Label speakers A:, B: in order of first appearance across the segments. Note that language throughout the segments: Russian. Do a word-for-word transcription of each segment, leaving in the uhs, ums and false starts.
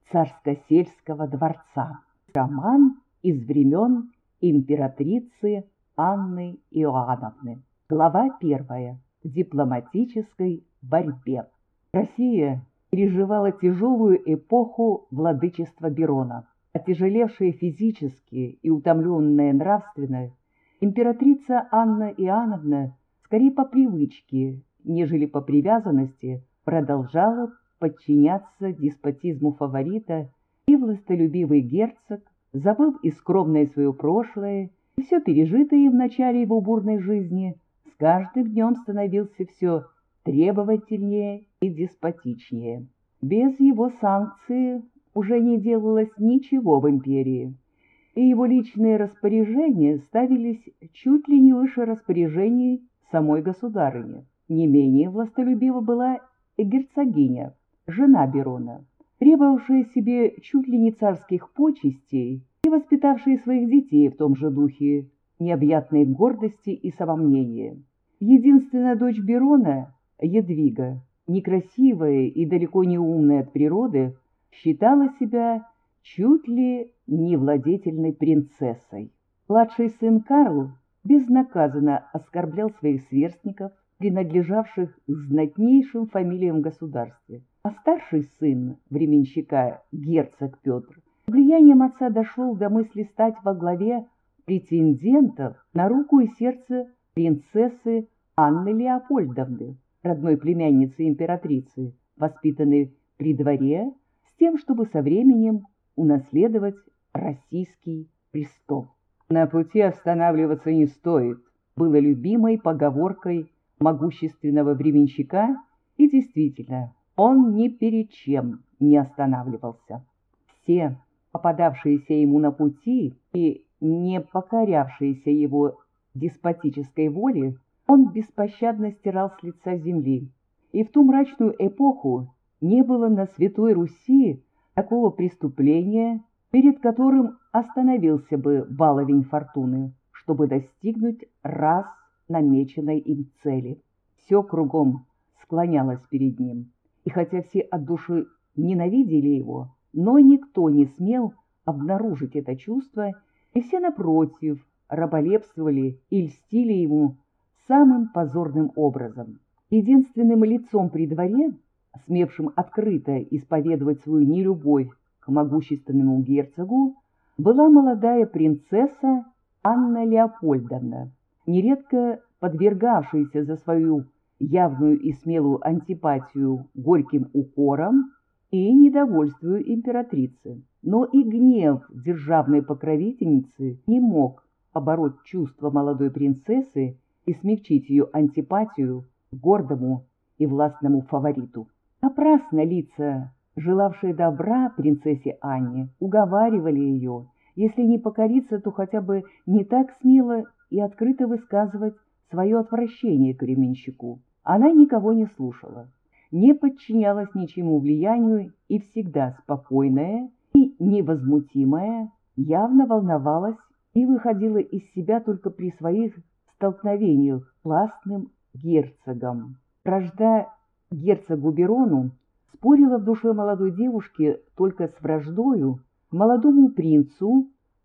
A: царско-сельского дворца. Роман из времен императрицы Анны Иоанновны. Глава первая. В дипломатической борьбе. Россия переживала тяжелую эпоху владычества Берона. Отяжелевшая физически и утомленная нравственно, императрица Анна Иоанновна скорее по привычке, нежели по привязанности, продолжала подчиняться деспотизму фаворита, и властолюбивый герцог, забыв и скромное свое прошлое, и все пережитое в начале его бурной жизни, с каждым днем становился все требовательнее и деспотичнее. Без его санкции уже не делалось ничего в империи, и его личные распоряжения ставились чуть ли не выше распоряжений самой государыни. Не менее властолюбива была и герцогиня, жена Берона, требовавшая себе чуть ли не царских почестей и воспитавшая своих детей в том же духе необъятной гордости и самомнения. Единственная дочь Берона, Едвига, некрасивая и далеко не умная от природы, считала себя чуть ли не владетельной принцессой. Младший сын Карл безнаказанно оскорблял своих сверстников, принадлежавших к знатнейшим фамилиям в государстве. А старший сын временщика, герцог Петр, влиянием отца дошел до мысли стать во главе претендентов на руку и сердце принцессы Анны Леопольдовны, родной племянницы императрицы, воспитанной при дворе, с тем, чтобы со временем унаследовать российский престол. «На пути останавливаться не стоит», было любимой поговоркой могущественного временщика, и действительно, он ни перед чем не останавливался. Все попадавшиеся ему на пути и не покорявшиеся его деспотической воле, он беспощадно стирал с лица земли. И в ту мрачную эпоху не было на Святой Руси такого преступления, перед которым остановился бы баловень фортуны, чтобы достигнуть раз намеченной им цели. Все кругом склонялось перед ним, и хотя все от души ненавидели его, но никто не смел обнаружить это чувство, и все, напротив, раболепствовали и льстили ему самым позорным образом. Единственным лицом при дворе, смевшим открыто исповедовать свою нелюбовь к могущественному герцогу, была молодая принцесса Анна Леопольдовна, нередко подвергавшаяся за свою явную и смелую антипатию горьким укорам и недовольствию императрицы. Но и гнев державной покровительницы не мог побороть чувства молодой принцессы и смягчить ее антипатию гордому и властному фавориту. Напрасно лица, желавшие добра принцессе Анне, уговаривали ее, если не покориться, то хотя бы не так смело и открыто высказывать свое отвращение к временщику. Она никого не слушала, не подчинялась ничему влиянию и всегда спокойная и невозмутимая, явно волновалась и выходила из себя только при своих столкновениях с властным герцогом. Вражда герцогу Берону спорила в душе молодой девушки только с враждою молодому принцу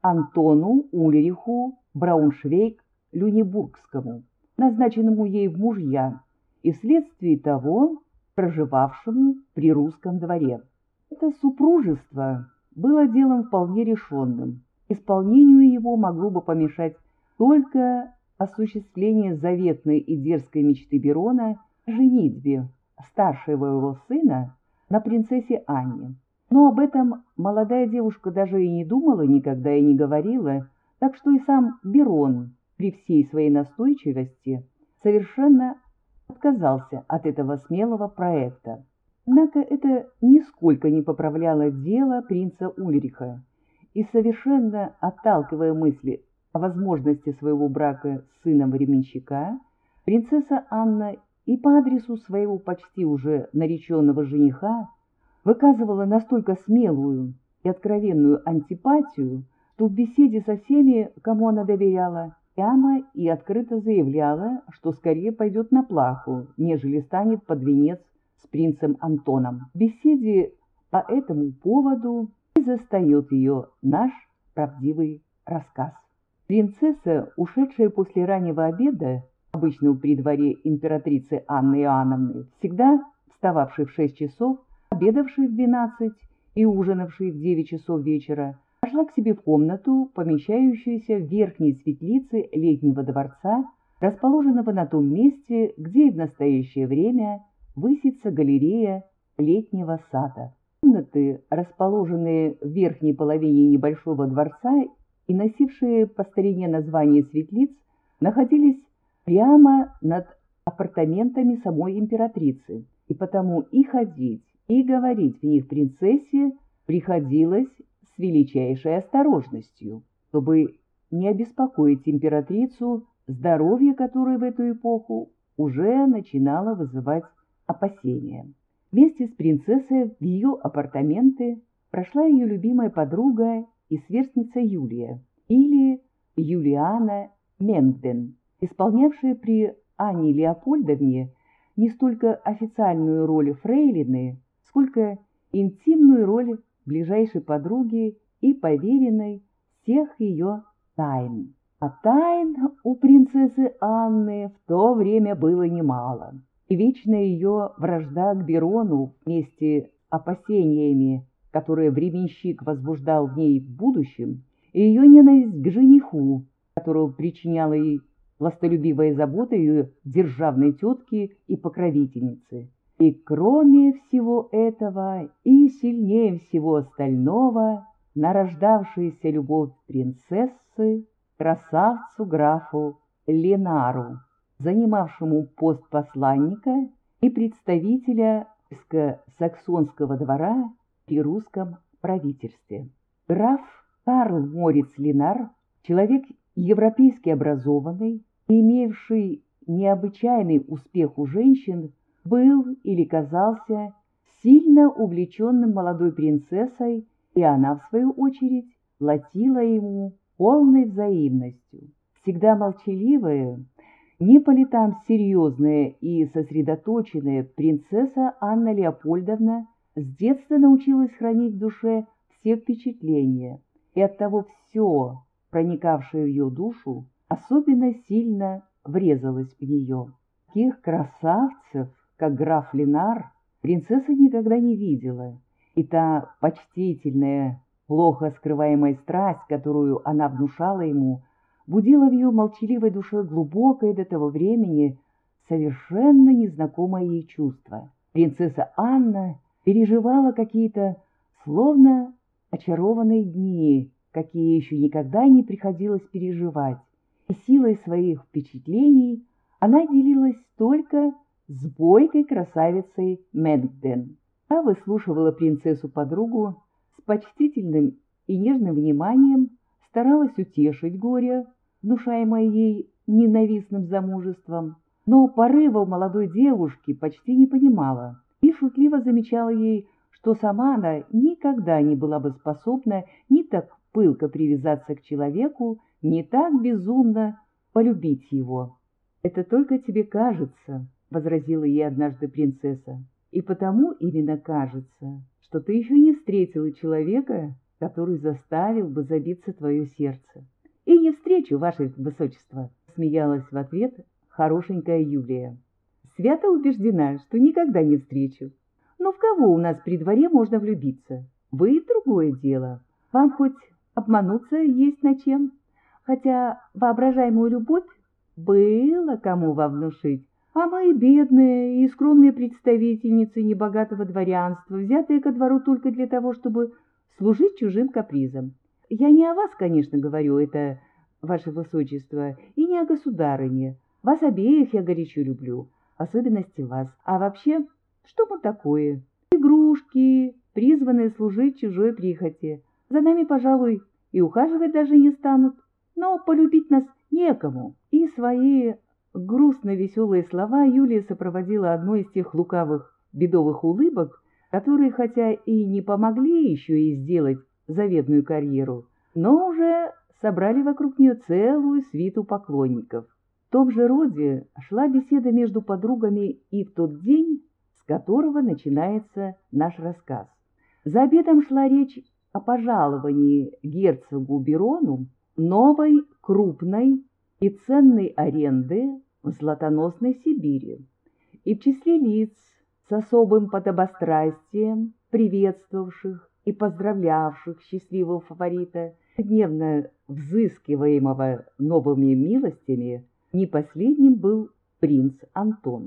A: Антону Ульриху Брауншвейг-Люнебургскому, назначенному ей в мужья, и вследствие того проживавшему при русском дворе. Это супружество было делом вполне решенным. Исполнению его могло бы помешать только осуществление заветной и дерзкой мечты Берона о женитьбе старшего его сына на принцессе Анне. Но об этом молодая девушка даже и не думала никогда и не говорила, так что и сам Берон при всей своей настойчивости совершенно отказался от этого смелого проекта. Однако это нисколько не поправляло дело принца Ульриха, и совершенно отталкивая мысли о возможности своего брака с сыном временщика, принцесса Анна и по адресу своего почти уже нареченного жениха выказывала настолько смелую и откровенную антипатию, что в беседе со всеми, кому она доверяла, прямо и открыто заявляла, что скорее пойдет на плаху, нежели станет под венец с принцем Антоном. В беседе По этому поводу и застает ее наш правдивый рассказ. Принцесса, ушедшая после раннего обеда, обычно при дворе императрицы Анны Иоанновны, всегда встававшей в шесть часов, обедавшей в двенадцать и ужинавшей в девять часов вечера, пошла к себе в комнату, помещающуюся в верхней светлице летнего дворца, расположенного на том месте, где и в настоящее время высится галерея летнего сада. Комнаты, расположенные в верхней половине небольшого дворца и носившие по старине название светлиц, находились прямо над апартаментами самой императрицы, и потому и ходить, и говорить в них принцессе приходилось с величайшей осторожностью, чтобы не обеспокоить императрицу, здоровье которой в эту эпоху уже начинало вызывать опасения. Вместе с принцессой в ее апартаменты прошла ее любимая подруга и сверстница Юлия, или Юлиана Менгден, исполнявшая при Анне Леопольдовне не столько официальную роль фрейлины, сколько интимную роль ближайшей подруги и поверенной всех ее тайн. А тайн у принцессы Анны в то время было немало, и вечная ее вражда к Берону вместе с опасениями, которые временщик возбуждал в ней в будущем, и ее ненависть к жениху, которого причиняла ей властолюбивая забота ее державной тетки и покровительницы. И кроме всего этого, и сильнее всего остального, нарождавшаяся любовь принцессы к красавцу графу Ленару, занимавшему пост посланника и представителя саксонского двора при русском правительстве. Граф Карл Мориц Ленар, человек европейски образованный и имевший необычайный успех у женщин, был или казался сильно увлеченным молодой принцессой, и она, в свою очередь, платила ему полной взаимностью. Всегда молчаливая, не по летам серьезная и сосредоточенная принцесса Анна Леопольдовна с детства научилась хранить в душе все впечатления, и оттого все, проникавшее в ее душу, особенно сильно врезалось в нее. Таких красавцев, как граф Ленар, принцесса никогда не видела, и та почтительная, плохо скрываемая страсть, которую она внушала ему, будила в ее молчаливой душе глубокое до того времени совершенно незнакомое ей чувство. Принцесса Анна переживала какие-то словно очарованные дни, какие еще никогда не приходилось переживать, и силой своих впечатлений она делилась только с бойкой красавицей Менгден. Та выслушивала принцессу-подругу с почтительным и нежным вниманием, старалась утешить горе, внушаемое ей ненавистным замужеством, но порывов молодой девушки почти не понимала и шутливо замечала ей, что сама она никогда не была бы способна ни так пылко привязаться к человеку, ни так безумно полюбить его. «Это только тебе кажется», — возразила ей однажды принцесса, «и потому именно кажется, что ты еще не встретила человека, который заставил бы забиться твое сердце». «И не встречу, ваше высочество», — смеялась в ответ хорошенькая Юлия. «Свято убеждена, что никогда не встречу. Но в кого у нас при дворе можно влюбиться? Вы — другое дело. Вам хоть обмануться есть над чем. Хотя воображаемую любовь было кому вам внушить. А мы, бедные и скромные представительницы небогатого дворянства, взятые ко двору только для того, чтобы служить чужим капризам. Я не о вас, конечно, говорю это, ваше высочество, и не о государыне. Вас обеих я горячо люблю, особенности вас. А вообще, что мы такое? Игрушки, призванные служить чужой прихоти. За нами, пожалуй, и ухаживать даже не станут. Но полюбить нас некому». И свои грустно-веселые слова Юлия сопроводила одной из тех лукавых бедовых улыбок, которые, хотя и не помогли еще ей сделать заветную карьеру, но уже собрали вокруг нее целую свиту поклонников. В том же роде шла беседа между подругами и в тот день, с которого начинается наш рассказ. За обедом шла речь о пожаловании герцогу Бирону новой крупной и ценной аренды в златоносной Сибири, и в числе лиц с особым подобострастием, приветствовавших и поздравлявших счастливого фаворита, гневно взыскиваемого новыми милостями, не последним был принц Антон.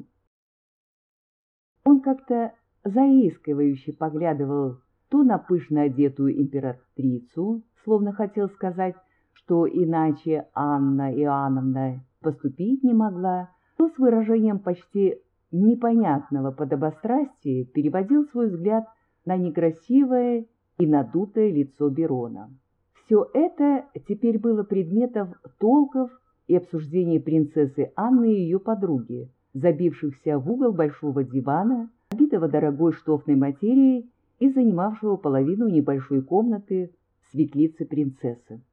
A: Он как-то заискивающе поглядывал то на пышно одетую императрицу, словно хотел сказать, что иначе Анна Иоанновна поступить не могла, то с выражением почти непонятного подобострастия переводил свой взгляд на некрасивое и надутое лицо Бирона. Все это теперь было предметом толков и обсуждений принцессы Анны и ее подруги, забившихся в угол большого дивана, обитого дорогой штофной материей и занимавшего половину небольшой комнаты светлицы принцессы.